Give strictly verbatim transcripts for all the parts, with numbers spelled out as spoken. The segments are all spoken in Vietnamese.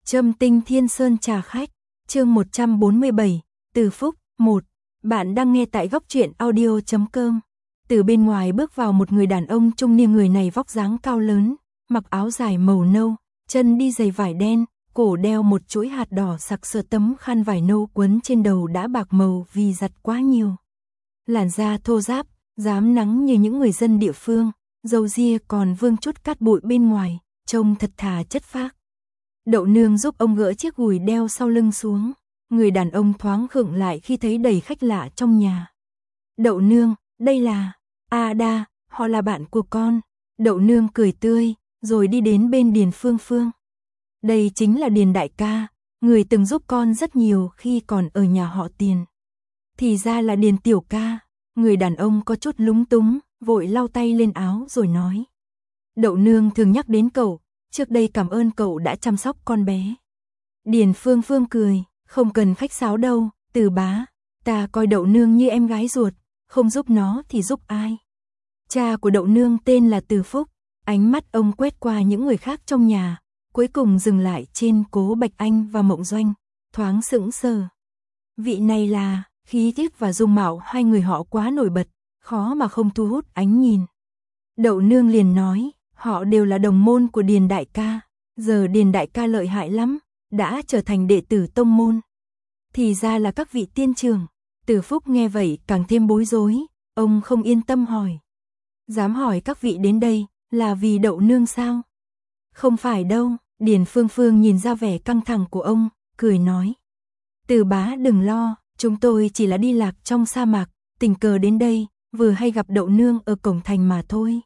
Trâm Tinh Thiên Sơn trà khách, chương một trăm bốn mươi bảy, Từ Phúc, một. Bạn đang nghe tại góc truyện audio chấm com. Từ bên ngoài bước vào một người đàn ông trung niên, người này vóc dáng cao lớn, mặc áo dài màu nâu, chân đi giày vải đen, cổ đeo một chuỗi hạt đỏ sặc sỡ, tấm khăn vải nâu quấn trên đầu đã bạc màu vì giặt quá nhiều. Làn da thô ráp, rám nắng như những người dân địa phương, râu ria còn vương chút cát bụi bên ngoài, trông thật thà chất phác. Đậu Nương giúp ông gỡ chiếc gùi đeo sau lưng xuống. Người đàn ông thoáng khựng lại khi thấy đầy khách lạ trong nhà. Đậu Nương, đây là Ada, họ là bạn của con. Đậu Nương cười tươi, rồi đi đến bên Điền Phương Phương. Đây chính là Điền đại ca, người từng giúp con rất nhiều khi còn ở nhà họ Tiền. Thì ra là Điền tiểu ca. Người đàn ông có chút lúng túng, vội lau tay lên áo rồi nói. Đậu Nương thường nhắc đến cậu, trước đây cảm ơn cậu đã chăm sóc con bé. Điền Phương Phương cười, không cần khách sáo đâu, Từ bá, ta coi Đậu Nương như em gái ruột, không giúp nó thì giúp ai. Cha của Đậu Nương tên là Từ Phúc, ánh mắt ông quét qua những người khác trong nhà, cuối cùng dừng lại trên Cố Bạch Anh và Mộng Doanh, thoáng sững sờ. Vị này là, khí tiết và dung mạo hai người họ quá nổi bật, khó mà không thu hút ánh nhìn. Đậu Nương liền nói, họ đều là đồng môn của Điền đại ca, giờ Điền đại ca lợi hại lắm, đã trở thành đệ tử tông môn. Thì ra là các vị tiên trưởng. Từ Phúc nghe vậy càng thêm bối rối, ông không yên tâm hỏi. Dám hỏi các vị đến đây, là vì Đậu Nương sao? Không phải đâu, Điền Phương Phương nhìn ra vẻ căng thẳng của ông, cười nói. Từ bá đừng lo, chúng tôi chỉ là đi lạc trong sa mạc, tình cờ đến đây, vừa hay gặp Đậu Nương ở cổng thành mà thôi.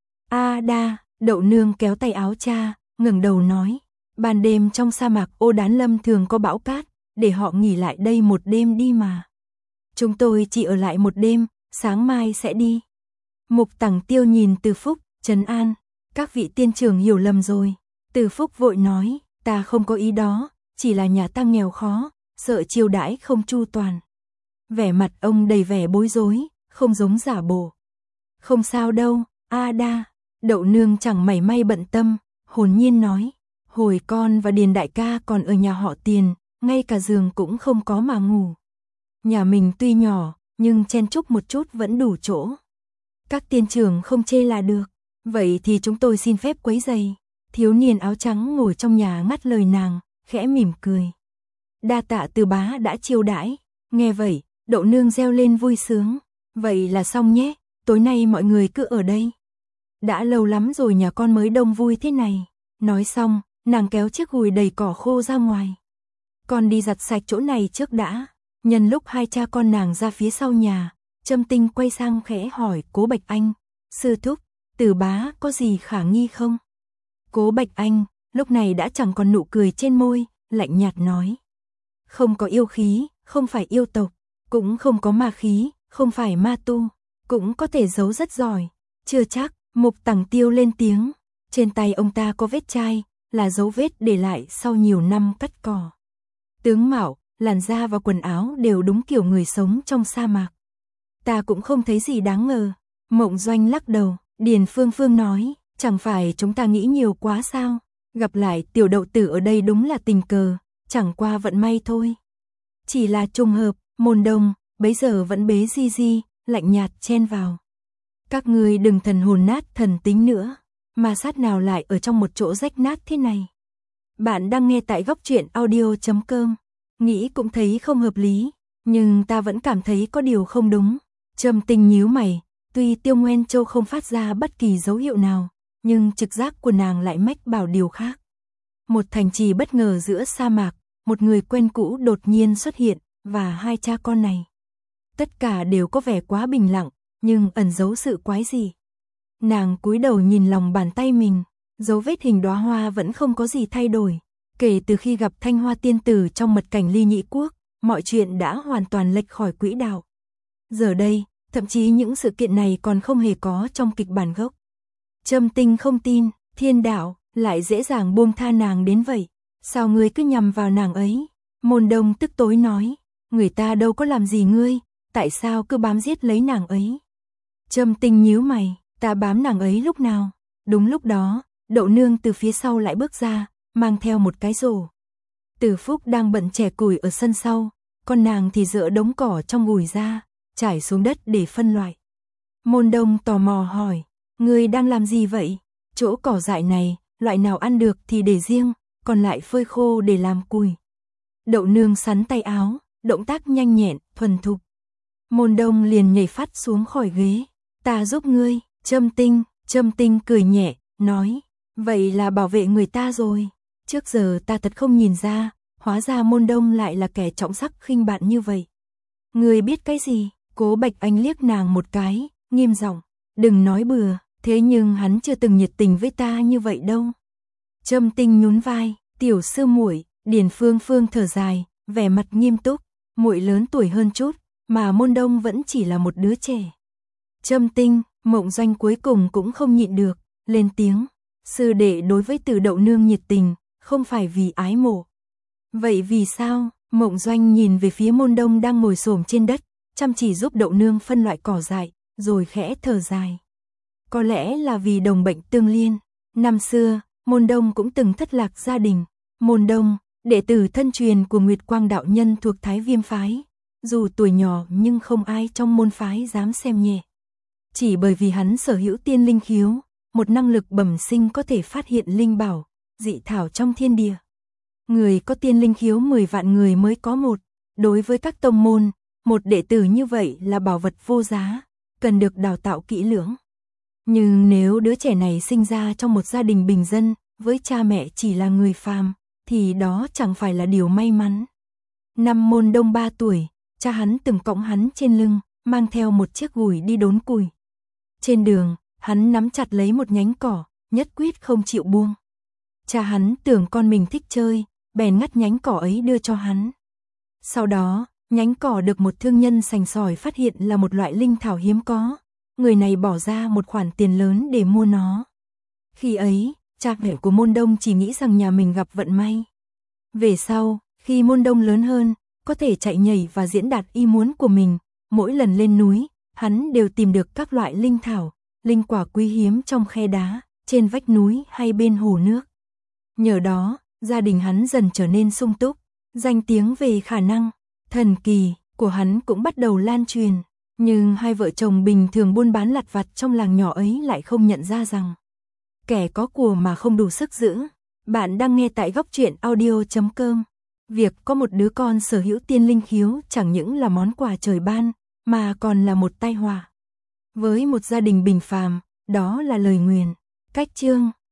Ada, Đậu Nương kéo tay áo cha, ngẩng đầu nói. Ban đêm trong sa mạc Ô Đán Lâm thường có bão cát, để họ nghỉ lại đây một đêm đi mà. Chúng tôi chỉ ở lại một đêm, sáng mai sẽ đi. Mục Tằng Tiêu nhìn Từ Phúc, trấn an. Các vị tiên trưởng hiểu lầm rồi. Từ Phúc vội nói, ta không có ý đó, chỉ là nhà ta nghèo khó, sợ chiêu đãi không chu toàn. Vẻ mặt ông đầy vẻ bối rối, không giống giả bộ. Không sao đâu, Ada. Đậu Nương chẳng mảy may bận tâm, hồn nhiên nói. Hồi con và Điền đại ca còn ở nhà họ Tiền, ngay cả giường cũng không có mà ngủ. Nhà mình tuy nhỏ, nhưng chen chúc một chút vẫn đủ chỗ. Các tiên trưởng không chê là được. Vậy thì chúng tôi xin phép quấy rầy. Thiếu niên áo trắng ngồi trong nhà ngắt lời nàng, khẽ mỉm cười. Đa tạ Từ bá đã chiêu đãi. Nghe vậy, Đậu Nương reo lên vui sướng. Vậy là xong nhé, tối nay mọi người cứ ở đây. Đã lâu lắm rồi nhà con mới đông vui thế này. Nói xong, nàng kéo chiếc gùi đầy cỏ khô ra ngoài. Con đi giặt sạch chỗ này trước đã. Nhân lúc hai cha con nàng ra phía sau nhà, Trâm Tinh quay sang khẽ hỏi Cố Bạch Anh. Sư thúc, Từ bá có gì khả nghi không? Cố Bạch Anh, lúc này đã chẳng còn nụ cười trên môi, lạnh nhạt nói. Không có yêu khí, không phải yêu tộc, cũng không có ma khí, không phải ma tu, cũng có thể giấu rất giỏi. Chưa chắc, Mục Tằng Tiêu lên tiếng. Trên tay ông ta có vết chai, là dấu vết để lại sau nhiều năm cắt cỏ. Tướng mạo, làn da và quần áo đều đúng kiểu người sống trong sa mạc. Ta cũng không thấy gì đáng ngờ. Mộng Doanh lắc đầu, Điền Phương Phương nói, chẳng phải chúng ta nghĩ nhiều quá sao? Gặp lại tiểu Đậu tử ở đây đúng là tình cờ, chẳng qua vận may thôi. Chỉ là trùng hợp, Môn Đông, bấy giờ vẫn bế Di Di, lạnh nhạt chen vào. Các ngươi đừng thần hồn nát thần tính nữa. Ma sát nào lại ở trong một chỗ rách nát thế này? Bạn đang nghe tại góc truyện audio chấm com. Nghĩ cũng thấy không hợp lý, nhưng ta vẫn cảm thấy có điều không đúng. Trâm Tinh nhíu mày, tuy Tiêu Nguyên Châu không phát ra bất kỳ dấu hiệu nào, nhưng trực giác của nàng lại mách bảo điều khác. Một thành trì bất ngờ giữa sa mạc, một người quen cũ đột nhiên xuất hiện, và hai cha con này. Tất cả đều có vẻ quá bình lặng, nhưng ẩn giấu sự quái gì. Nàng cúi đầu nhìn lòng bàn tay mình, dấu vết hình đóa hoa vẫn không có gì thay đổi. Kể từ khi gặp Thanh Hoa tiên tử trong mật cảnh Ly Nhị Quốc, mọi chuyện đã hoàn toàn lệch khỏi quỹ đạo. Giờ đây, thậm chí những sự kiện này còn không hề có trong kịch bản gốc. Trâm Tinh không tin, thiên đạo lại dễ dàng buông tha nàng đến vậy. Sao ngươi cứ nhằm vào nàng ấy? Môn Đông tức tối nói, người ta đâu có làm gì ngươi, tại sao cứ bám giết lấy nàng ấy? Trâm Tinh nhíu mày, ta bám nàng ấy lúc nào? Đúng lúc đó, Đậu Nương từ phía sau lại bước ra, mang theo một cái rổ. Từ Phúc đang bận chẻ củi ở sân sau, còn nàng thì dỡ đống cỏ trong gùi ra, trải xuống đất để phân loại. Môn Đông tò mò hỏi, ngươi đang làm gì vậy? Chỗ cỏ dại này, loại nào ăn được thì để riêng, còn lại phơi khô để làm củi. Đậu Nương sắn tay áo, động tác nhanh nhẹn, thuần thục. Môn Đông liền nhảy phắt xuống khỏi ghế, ta giúp ngươi. Trâm Tinh, Trâm Tinh cười nhẹ, nói, vậy là bảo vệ người ta rồi. Trước giờ ta thật không nhìn ra, hóa ra Môn Đông lại là kẻ trọng sắc khinh bạn như vậy. Ngươi biết cái gì? Cố Bạch Anh liếc nàng một cái, nghiêm giọng, đừng nói bừa, thế nhưng hắn chưa từng nhiệt tình với ta như vậy đâu. Trâm Tinh nhún vai, tiểu sư muội. Điền Phương Phương thở dài, vẻ mặt nghiêm túc, muội lớn tuổi hơn chút, mà Môn Đông vẫn chỉ là một đứa trẻ. Trâm Tinh, Mộng Doanh cuối cùng cũng không nhịn được, lên tiếng, sư đệ đối với Từ Đậu Nương nhiệt tình, không phải vì ái mộ. Vậy vì sao? Mộng Doanh nhìn về phía Môn Đông đang ngồi xổm trên đất, chăm chỉ giúp Đậu Nương phân loại cỏ dại, rồi khẽ thở dài. Có lẽ là vì đồng bệnh tương liên. Năm xưa, Môn Đông cũng từng thất lạc gia đình. Môn Đông, đệ tử thân truyền của Nguyệt Quang đạo nhân thuộc Thái Viêm phái, dù tuổi nhỏ nhưng không ai trong môn phái dám xem nhẹ. Chỉ bởi vì hắn sở hữu tiên linh khiếu, một năng lực bẩm sinh có thể phát hiện linh bảo, dị thảo trong thiên địa. Người có tiên linh khiếu mười vạn người mới có một, đối với các tông môn, một đệ tử như vậy là bảo vật vô giá, cần được đào tạo kỹ lưỡng. Nhưng nếu đứa trẻ này sinh ra trong một gia đình bình dân, với cha mẹ chỉ là người phàm, thì đó chẳng phải là điều may mắn. Năm Môn Đông ba tuổi, cha hắn từng cõng hắn trên lưng, mang theo một chiếc gùi đi đốn củi. Trên đường, hắn nắm chặt lấy một nhánh cỏ, nhất quyết không chịu buông. Cha hắn tưởng con mình thích chơi, bèn ngắt nhánh cỏ ấy đưa cho hắn. Sau đó, nhánh cỏ được một thương nhân sành sỏi phát hiện là một loại linh thảo hiếm có. Người này bỏ ra một khoản tiền lớn để mua nó. Khi ấy, cha mẹ của Môn Đông chỉ nghĩ rằng nhà mình gặp vận may. Về sau, khi Môn Đông lớn hơn, có thể chạy nhảy và diễn đạt ý muốn của mình, mỗi lần lên núi, hắn đều tìm được các loại linh thảo, linh quả quý hiếm trong khe đá, trên vách núi hay bên hồ nước. Nhờ đó, gia đình hắn dần trở nên sung túc, danh tiếng về khả năng thần kỳ của hắn cũng bắt đầu lan truyền. Nhưng hai vợ chồng bình thường buôn bán lặt vặt trong làng nhỏ ấy lại không nhận ra rằng kẻ có của mà không đủ sức giữ. Bạn đang nghe tại góc truyện audio chấm com. Việc có một đứa con sở hữu tiên linh khiếu chẳng những là món quà trời ban, mà còn là một tai họa. Với một gia đình bình phàm, đó là lời nguyền. Cách chương